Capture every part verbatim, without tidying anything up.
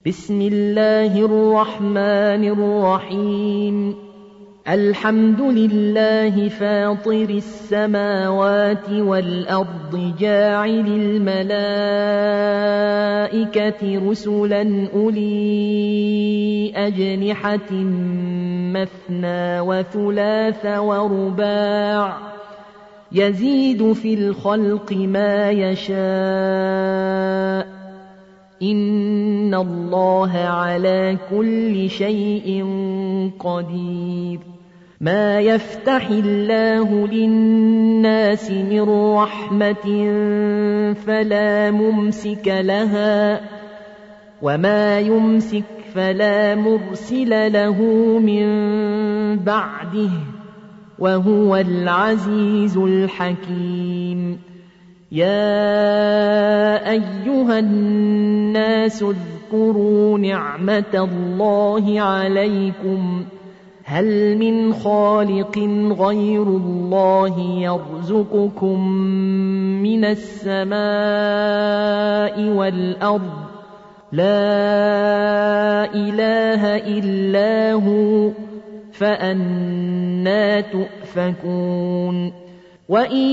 بسم الله الرحمن الرحيم الحمد لله فاطر السماوات والأرض جاعل الملائكة رسلا أولي أجنحة مثنى وثلاث ورباع يزيد في الخلق ما يشاء إن الله على كل شيء قدير ما يفتح الله للناس من رحمة فلا ممسك لها وما يمسك فلا مرسل له من بعده وهو العزيز الحكيم يا أيها الناس اذكروا نعمة الله عليكم هل من خالق غير الله يرزقكم من السماء والأرض لا إله إلا هو فأنى تؤفكون وإن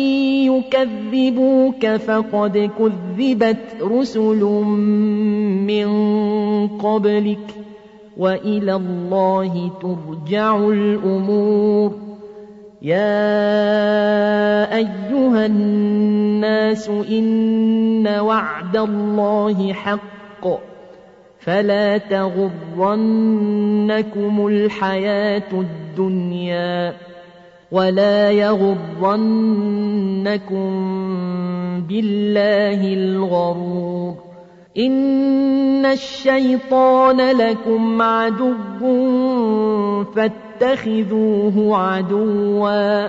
يكذبوك فقد كذبت رسل من قبلك وإلى الله ترجع الأمور يا أيها الناس إن وعد الله حق فلا تغرنكم الحياة الدنيا ولا يغرنكم بالله الغرور إن الشيطان لكم عدو فاتخذوه عدوا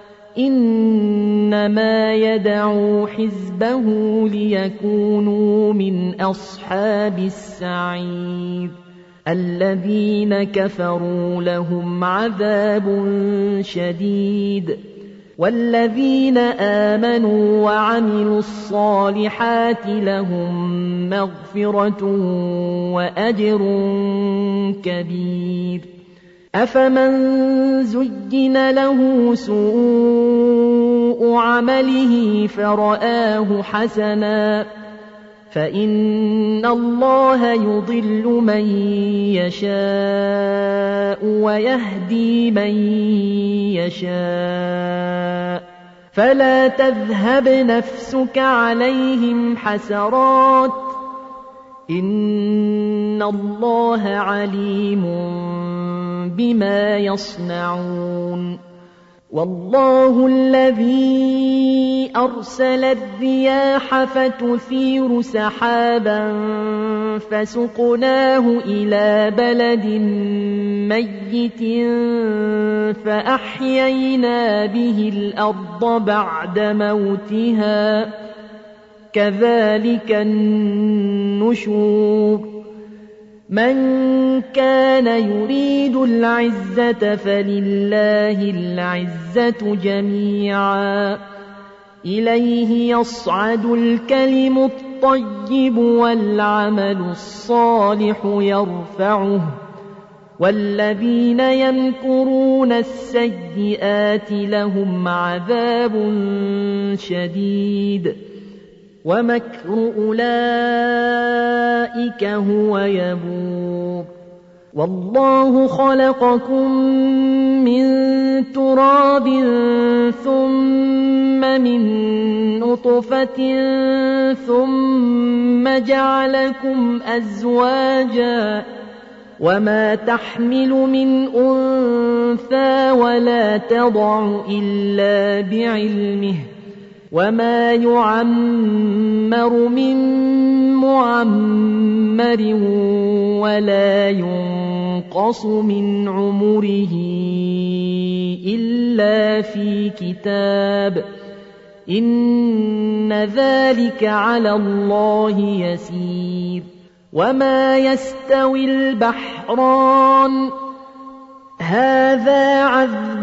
إنما يدعو حزبه ليكونوا من أصحاب السعير الذين كفروا لهم عذاب شديد والذين آمنوا وعملوا الصالحات لهم مغفرة وأجر كبير أفمن زين له سوء عمله فرآه حسنا فإن الله يضل من يشاء ويهدي من يشاء فلا تذهب نفسك عليهم حسرات إن الله عليم بما يصنعون والله الذي أرسل الرياح فتثير سحابا فسقناه إلى بلد ميت فأحيينا به الأرض بعد موتها كذلك النشور من كان يريد العزة فلله العزة جميعا إليه يصعد الكلم الطيب والعمل الصالح يرفعه والذين يمكرون السيئات لهم عذاب شديد ومكر أولئك هو يبور والله خلقكم من تراب ثم من نطفة ثم جعلكم أزواجا وما تحمل من أنثى ولا تضع إلا بعلمه وما يعمر من معمر ولا ينقص من عمره إلا في كتاب إن ذلك على الله يسير وما يستوي البحران هذا عذب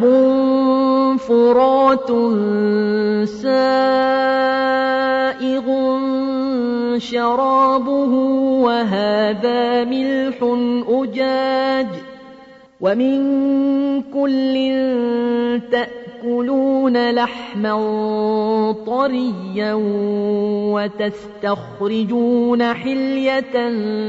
فرات سائغ شرابه وهذا ملح أجاج ومن كل تأكلون لحما طريا وتستخرجون حلية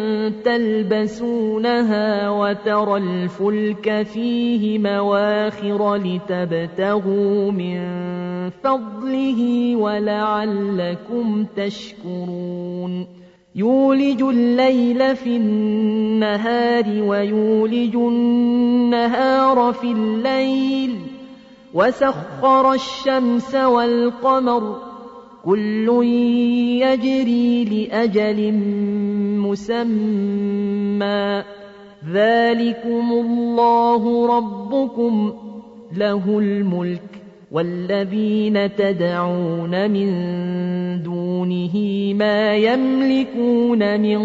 تلبسونها وترى الفلك فيه مواخر لتبتغوا من فضله ولعلكم تشكرون يولج الليل في النهار ويولج النهار في الليل وسخر الشمس والقمر كل يجري لأجل مسمى ذلكم الله ربكم له الملك والذين تدعون من دونه ما يملكون من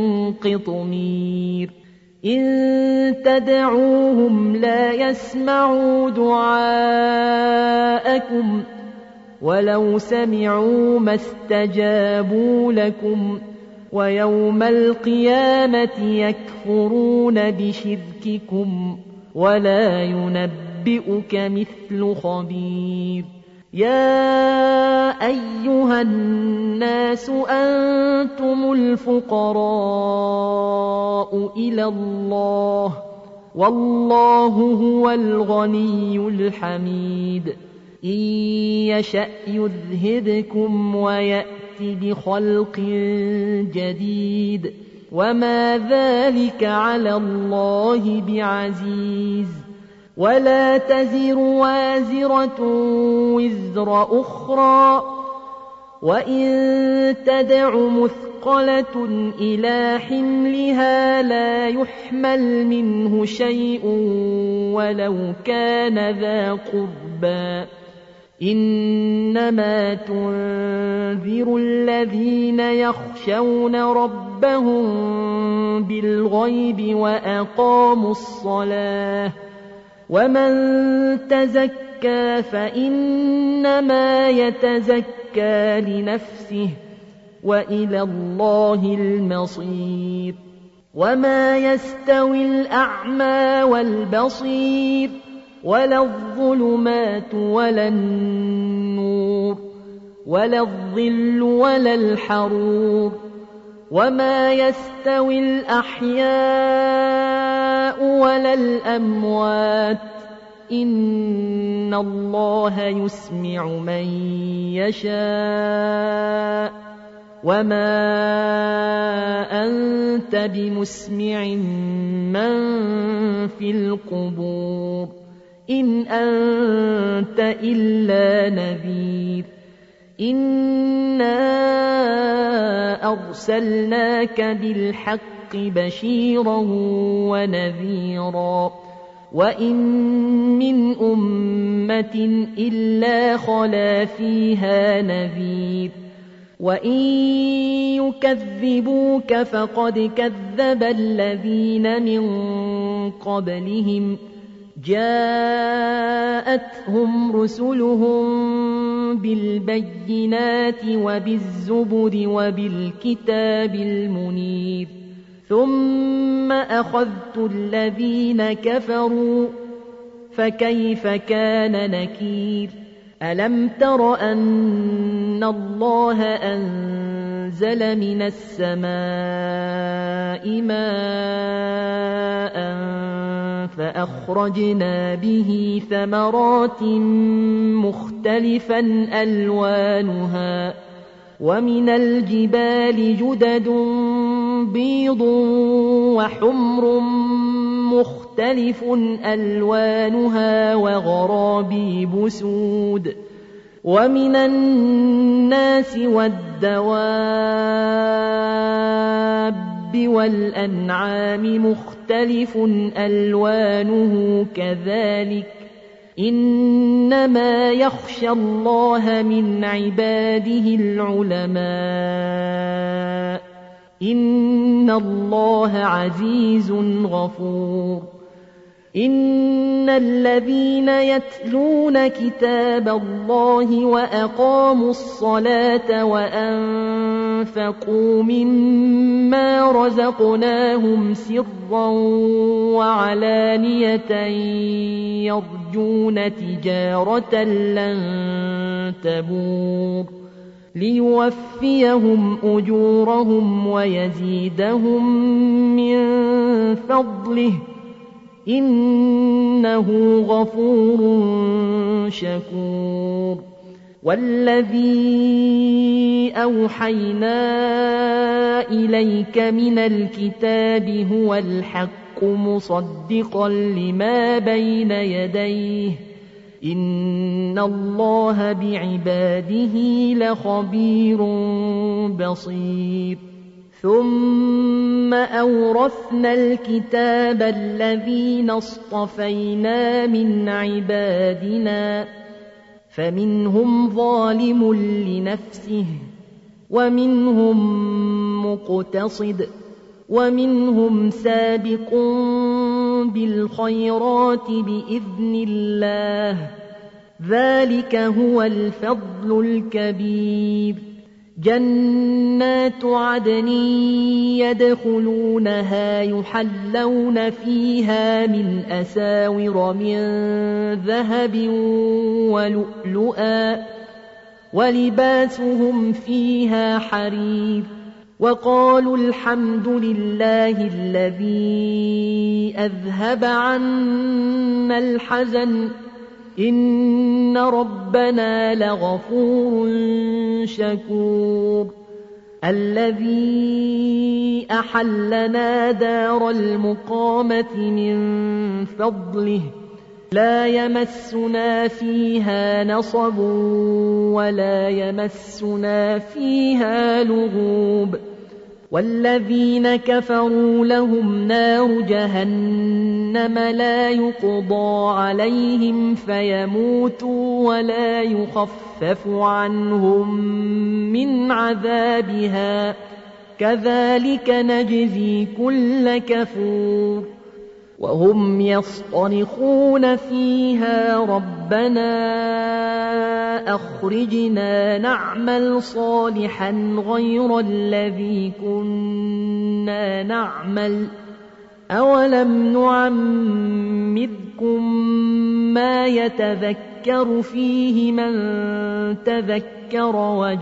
قطمير إن تدعوهم لا يسمعوا دعاءكم ولو سمعوا ما استجابوا لكم ويوم القيامة يكفرون بشرككم ولا ينبئك مثل خبير يا أيها الناس أنتم الفقراء إلى الله والله هو الغني الحميد إن يشأ يذهبكم ويأت بخلق جديد وما ذلك على الله بعزيز ولا تزر وازرة وزر أخرى وإن تدع مثقلة إلى حملها لا يحمل منه شيء ولو كان ذا قربى إنما تنذر الذين يخشون ربهم بالغيب وأقاموا الصلاة ومن تزكى فإنما يتزكى لنفسه وإلى الله المصير وما يستوي الأعمى والبصير ولا الظلمات ولا النور ولا الظل ولا الحرور وما يستوي الأحياء ولا الأموات إن الله يسمع من يشاء وما أنت بمسمع من في القبور إن أنت إلا نذير إنا أرسلناك بالحق بشيرا ونذيرا وإن من أمة إلا خلا فيها نذير وإن يكذبوك فقد كذب الذين من قبلهم جاءتهم رسلهم بالبينات وبالزبر وبالكتاب المنير ثم أخذت الذين كفروا فكيف كان نكير ألم تر أن الله أنزل من السماء ماء فأخرجنا به ثمرات مختلفا ألوانها ومن الجبال جدد بيض وحمر مختلف ألوانها وغرابيب سود ومن الناس والدواب والأنعام مختلف ألوانه كذلك إنما يخشى الله من عباده العلماء إن الله عزيز غفور إن الذين يتلون كتاب الله وأقاموا الصلاة وأنفقوا مما رزقناهم سرا وعلانية يرجون تجارة لن تبور ليوفيهم أجورهم ويزيدهم من فضله إنه غفور شكور والذي أوحينا إليك من الكتاب هو الحق مصدقا لما بين يديه إن الله بعباده لخبير بصير ثم أورثنا الكتاب الذين اصطفينا من عبادنا فمنهم ظالم لنفسه ومنهم مقتصد ومنهم سابق بالخيرات بإذن الله ذلك هو الفضل الكبير جنات عدن يدخلونها يحلون فيها من أساور من ذهب ولؤلؤا ولباسهم فيها حرير وقالوا الحمد لله الذي أذهب عنا الحزن إن ربنا لغفور شكور الذي أحلنا دار المقامة من فضله لا يمسنا فيها نصب ولا يمسنا فيها لغوب والذين كفروا لهم نار جهنم لا يقضى عليهم فيموتوا ولا يخفف عنهم من عذابها كذلك نجزي كل كفور وهم يصطرخون فيها ربنا أخرجنا نعمل صالحا غير الذي كنا نعمل أولم نعمركم ما يتذكر فيه من تذكر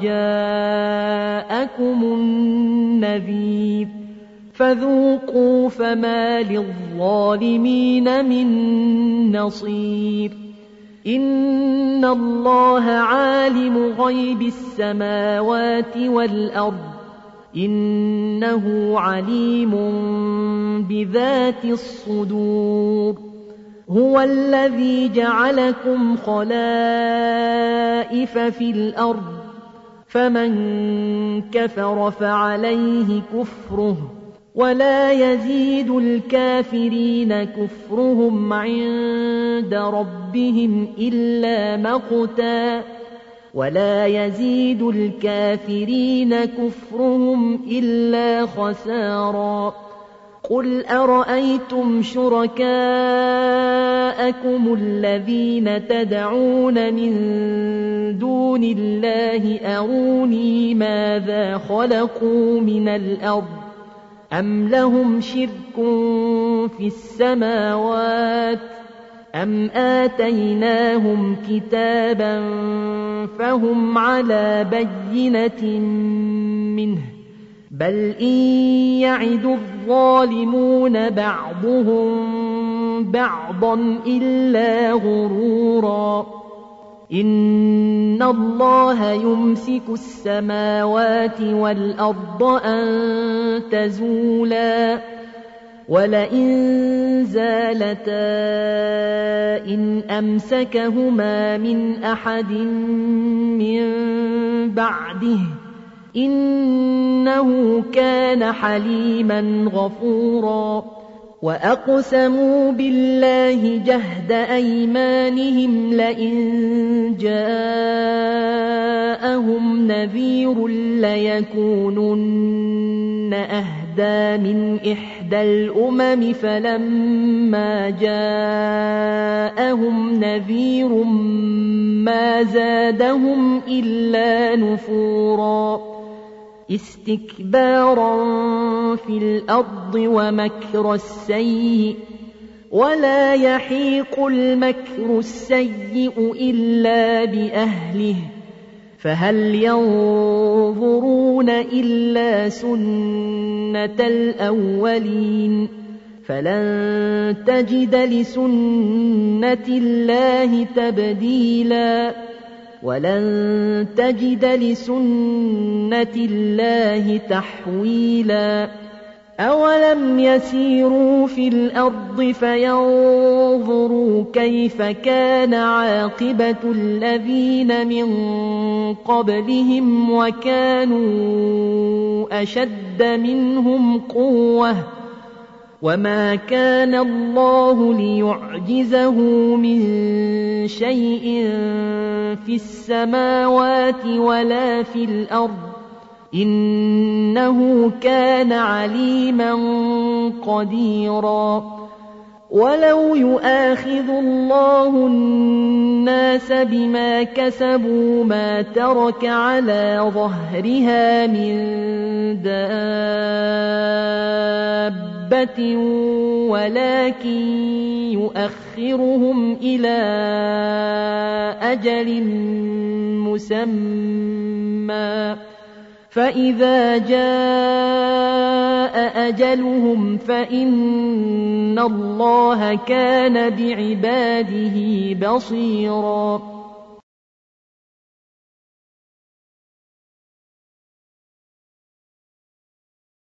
وجاءكم النذير فذوقوا فما للظالمين من نصير إن الله عالم غيب السماوات والأرض إنه عليم بذات الصدور هو الذي جعلكم خلائف في الأرض فمن كفر فعليه كفره ولا يزيد الكافرين كفرهم عند ربهم إلا مقتا ولا يزيد الكافرين كفرهم إلا خسارا قل أرأيتم شركاءكم الذين تدعون من دون الله أروني ماذا خلقوا من الأرض أم لهم شرك في السماوات أم آتيناهم كتابا فهم على بينة منه بل إن يعد الظالمون بعضهم بعضا إلا غرورا إن الله يمسك السماوات والأرض أن تزولا ولئن زالتا إن أمسكهما من أحد من بعده إنه كان حليما غفورا وأقسموا بالله جهد أيمانهم لئن جاءهم نذير ليكونن أهدى أهدى من إحدى الأمم فلما جاءهم نذير ما زادهم إلا نفورا استكبارا في الأرض ومكر السيء ولا يحيق المكر السيء إلا بأهله فهل ينظرون إلا سنة الأولين فلن تجد لسنة الله تبديلا ولن تجد لسنة الله تحويلا أولم يسيروا في الأرض فينظروا كيف كان عاقبة الذين من قبلهم وكانوا أشد منهم قوة وما كان الله ليعجزه من شيء في السماوات ولا في الأرض إنه كان عليما قديرا ولو يؤاخذ الله الناس بما كسبوا ما ترك على ظهرها من دابة ولكن يؤخرهم إلى أجل مسمى فإذا جاء أجلهم فإن الله كان بعباده بصيرا